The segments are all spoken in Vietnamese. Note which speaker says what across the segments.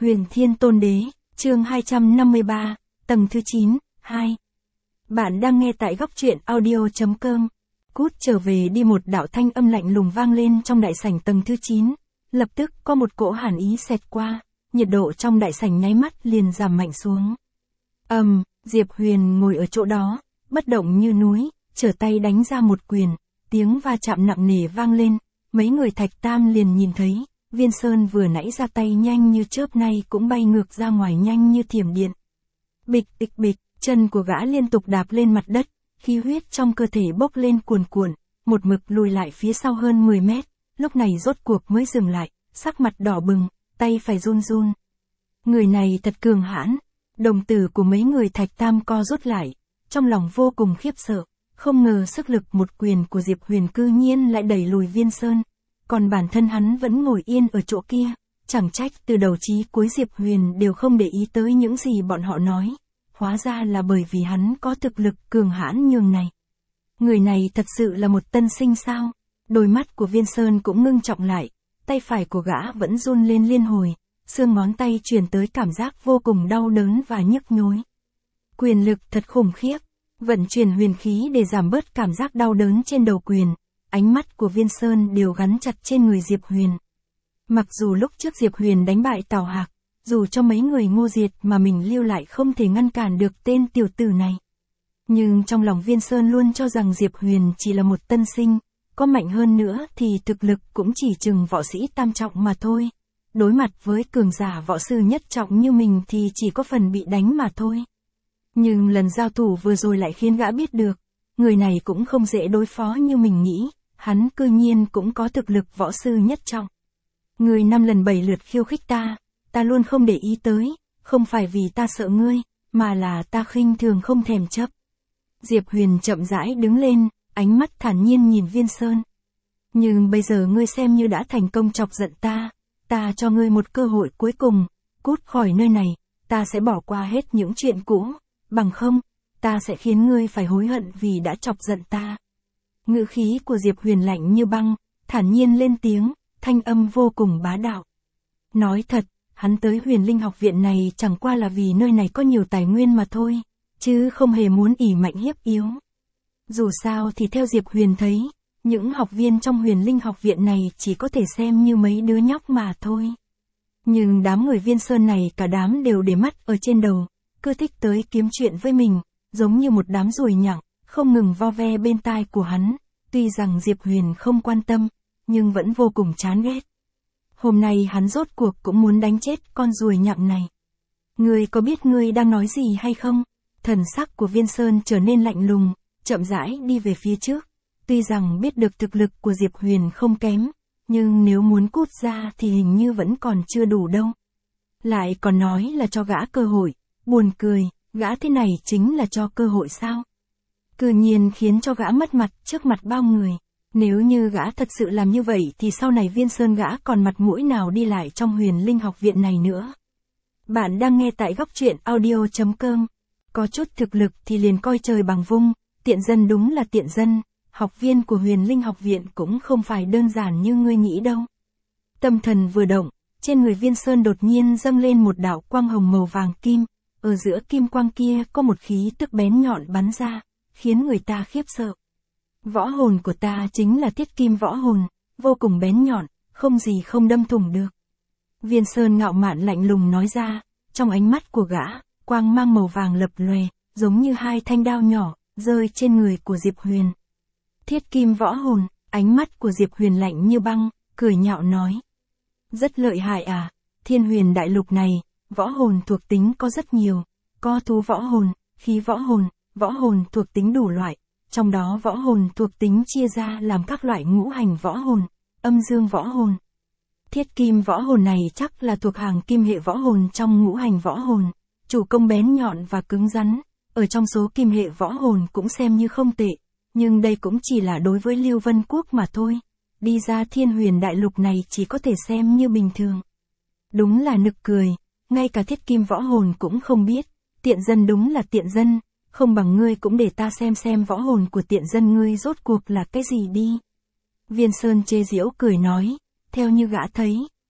Speaker 1: Huyền Thiên Tôn Đế, chương 253, tầng thứ 9, 2. Bạn đang nghe tại góc truyện audio.com. Cút trở về đi, một đạo thanh âm lạnh lùng vang lên trong đại sảnh tầng thứ 9. Lập tức có một cỗ hàn ý xẹt qua, nhiệt độ trong đại sảnh nháy mắt liền giảm mạnh xuống. Diệp Huyền ngồi ở chỗ đó, bất động như núi, trở tay đánh ra một quyền, tiếng va chạm nặng nề vang lên, mấy người Thạch Tam liền nhìn thấy. Viên Sơn vừa nãy ra tay nhanh như chớp nay cũng bay ngược ra ngoài nhanh như thiểm điện. Bịch bịch bịch, chân của gã liên tục đạp lên mặt đất, khí huyết trong cơ thể bốc lên cuồn cuộn, một mực lùi lại phía sau hơn 10 mét, lúc này rốt cuộc mới dừng lại, sắc mặt đỏ bừng, tay phải run run. Người này thật cường hãn, đồng tử của mấy người Thạch Tam co rút lại, trong lòng vô cùng khiếp sợ, không ngờ sức lực một quyền của Diệp Huyền cư nhiên lại đẩy lùi Viên Sơn. Còn bản thân hắn vẫn ngồi yên ở chỗ kia, chẳng trách từ đầu chí cuối Diệp Huyền đều không để ý tới những gì bọn họ nói, hóa ra là bởi vì hắn có thực lực cường hãn nhường này. Người này thật sự là một tân sinh sao? Đôi mắt của Viên Sơn cũng ngưng trọng lại, tay phải của gã vẫn run lên liên hồi, xương ngón tay truyền tới cảm giác vô cùng đau đớn và nhức nhối. Quyền lực thật khủng khiếp, vận chuyển huyền khí để giảm bớt cảm giác đau đớn trên đầu quyền. Ánh mắt của Viên Sơn đều gắn chặt trên người Diệp Huyền. Mặc dù lúc trước Diệp Huyền đánh bại Tào Hạc, dù cho mấy người Ngô Diệt mà mình lưu lại không thể ngăn cản được tên tiểu tử này. Nhưng trong lòng Viên Sơn luôn cho rằng Diệp Huyền chỉ là một tân sinh, có mạnh hơn nữa thì thực lực cũng chỉ chừng võ sĩ tam trọng mà thôi. Đối mặt với cường giả võ sư nhất trọng như mình thì chỉ có phần bị đánh mà thôi. Nhưng lần giao thủ vừa rồi lại khiến gã biết được, người này cũng không dễ đối phó như mình nghĩ. Hắn cư nhiên cũng có thực lực võ sư nhất trọng. Ngươi 5 lần 7 lượt khiêu khích ta luôn không để ý tới, không phải vì ta sợ ngươi, mà là ta khinh thường không thèm chấp. Diệp Huyền chậm rãi đứng lên, ánh mắt thản nhiên nhìn Viên Sơn. Nhưng bây giờ ngươi xem như đã thành công chọc giận ta cho ngươi một cơ hội cuối cùng, cút khỏi nơi này, ta sẽ bỏ qua hết những chuyện cũ, bằng không, ta sẽ khiến ngươi phải hối hận vì đã chọc giận ta. Ngữ khí của Diệp Huyền lạnh như băng, thản nhiên lên tiếng, thanh âm vô cùng bá đạo. Nói thật, hắn tới Huyền Linh học viện này chẳng qua là vì nơi này có nhiều tài nguyên mà thôi, chứ không hề muốn ỷ mạnh hiếp yếu. Dù sao thì theo Diệp Huyền thấy, những học viên trong Huyền Linh học viện này chỉ có thể xem như mấy đứa nhóc mà thôi. Nhưng đám người Viên Sơn này cả đám đều để mắt ở trên đầu, cứ thích tới kiếm chuyện với mình, giống như một đám ruồi nhặng. Không ngừng vo ve bên tai của hắn, tuy rằng Diệp Huyền không quan tâm, nhưng vẫn vô cùng chán ghét. Hôm nay hắn rốt cuộc cũng muốn đánh chết con ruồi nhặng này. Ngươi có biết ngươi đang nói gì hay không? Thần sắc của Viên Sơn trở nên lạnh lùng, chậm rãi đi về phía trước. Tuy rằng biết được thực lực của Diệp Huyền không kém, nhưng nếu muốn cút ra thì hình như vẫn còn chưa đủ đâu. Lại còn nói là cho gã cơ hội, buồn cười, gã thế này chính là cho cơ hội sao? Cư nhiên khiến cho gã mất mặt trước mặt bao người. Nếu như gã thật sự làm như vậy thì sau này Viên Sơn gã còn mặt mũi nào đi lại trong Huyền Linh học viện này nữa. Bạn đang nghe tại góc truyện audio.com. Có chút thực lực thì liền coi trời bằng vung, tiện dân đúng là tiện dân, học viên của Huyền Linh học viện cũng không phải đơn giản như ngươi nghĩ đâu. Tâm thần vừa động, trên người Viên Sơn đột nhiên dâng lên một đạo quang hồng màu vàng kim, ở giữa kim quang kia có một khí tức bén nhọn bắn ra, khiến người ta khiếp sợ. Võ hồn của ta chính là thiết kim võ hồn, vô cùng bén nhọn, không gì không đâm thủng được. Viên Sơn ngạo mạn lạnh lùng nói ra, trong ánh mắt của gã, quang mang màu vàng lập lòe, giống như hai thanh đao nhỏ, rơi trên người của Diệp Huyền. Thiết kim võ hồn, ánh mắt của Diệp Huyền lạnh như băng, cười nhạo nói. Rất lợi hại à, Thiên Huyền đại lục này, võ hồn thuộc tính có rất nhiều, có thú võ hồn, khí võ hồn thuộc tính đủ loại, trong đó võ hồn thuộc tính chia ra làm các loại ngũ hành võ hồn, âm dương võ hồn. Thiết kim võ hồn này chắc là thuộc hàng kim hệ võ hồn trong ngũ hành võ hồn, chủ công bén nhọn và cứng rắn, ở trong số kim hệ võ hồn cũng xem như không tệ, nhưng đây cũng chỉ là đối với Lưu Vân Quốc mà thôi, đi ra Thiên Huyền đại lục này chỉ có thể xem như bình thường. Đúng là nực cười, ngay cả thiết kim võ hồn cũng không biết, tiện dân đúng là tiện dân. Không bằng ngươi cũng để ta xem võ hồn của tiện dân ngươi rốt cuộc là cái gì đi. Viên Sơn chê giễu cười nói, theo như gã thấy,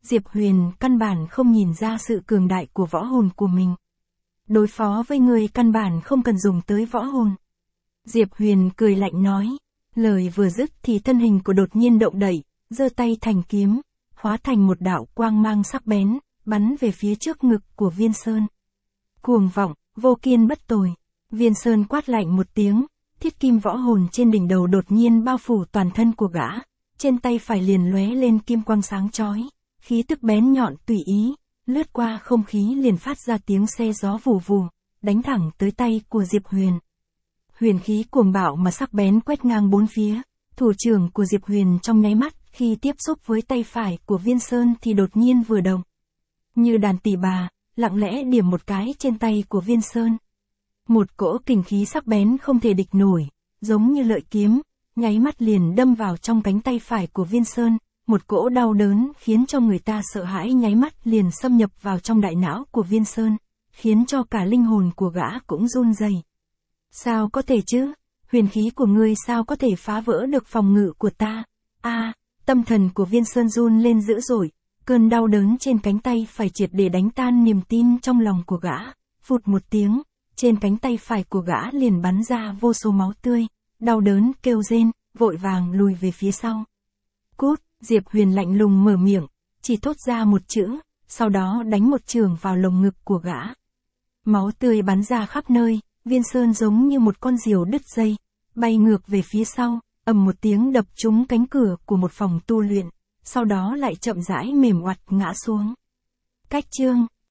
Speaker 1: Diệp Huyền căn bản không nhìn ra sự cường đại của võ hồn của mình. Đối phó với người căn bản không cần dùng tới võ hồn. Diệp Huyền cười lạnh nói. Lời vừa dứt thì thân hình của đột nhiên động đậy, giơ tay thành kiếm, hóa thành một đạo quang mang sắc bén, bắn về phía trước ngực của Viên Sơn. Cuồng vọng, vô kiên bất tồi. Viên Sơn quát lạnh một tiếng, thiết kim võ hồn trên đỉnh đầu đột nhiên bao phủ toàn thân của gã, trên tay phải liền lóe lên kim quang sáng chói, khí tức bén nhọn tùy ý, lướt qua không khí liền phát ra tiếng xe gió vù vù, đánh thẳng tới tay của Diệp Huyền. Huyền khí cuồng bạo mà sắc bén quét ngang bốn phía, thủ trưởng của Diệp Huyền trong nháy mắt khi tiếp xúc với tay phải của Viên Sơn thì đột nhiên vừa động. Như đàn tỳ bà, lặng lẽ điểm một cái trên tay của Viên Sơn. Một cỗ kình khí sắc bén không thể địch nổi, giống như lợi kiếm, nháy mắt liền đâm vào trong cánh tay phải của Viên Sơn, một cỗ đau đớn khiến cho người ta sợ hãi nháy mắt liền xâm nhập vào trong đại não của Viên Sơn, khiến cho cả linh hồn của gã cũng run rẩy. Sao có thể chứ? Huyền khí của ngươi sao có thể phá vỡ được phòng ngự của ta? Tâm thần của Viên Sơn run lên dữ dội, cơn đau đớn trên cánh tay phải triệt để đánh tan niềm tin trong lòng của gã, phụt một tiếng, trên cánh tay phải của gã liền bắn ra vô số máu tươi, đau đớn kêu rên, vội vàng lùi về phía sau. Cút, Diệp Huyền lạnh lùng mở miệng, chỉ thốt ra một chữ, sau đó đánh một chưởng vào lồng ngực của gã. Máu tươi bắn ra khắp nơi, Viên Sơn giống như một con diều đứt dây, bay ngược về phía sau, ầm một tiếng đập trúng cánh cửa của một phòng tu luyện, sau đó lại chậm rãi mềm oặt ngã xuống. Cách chương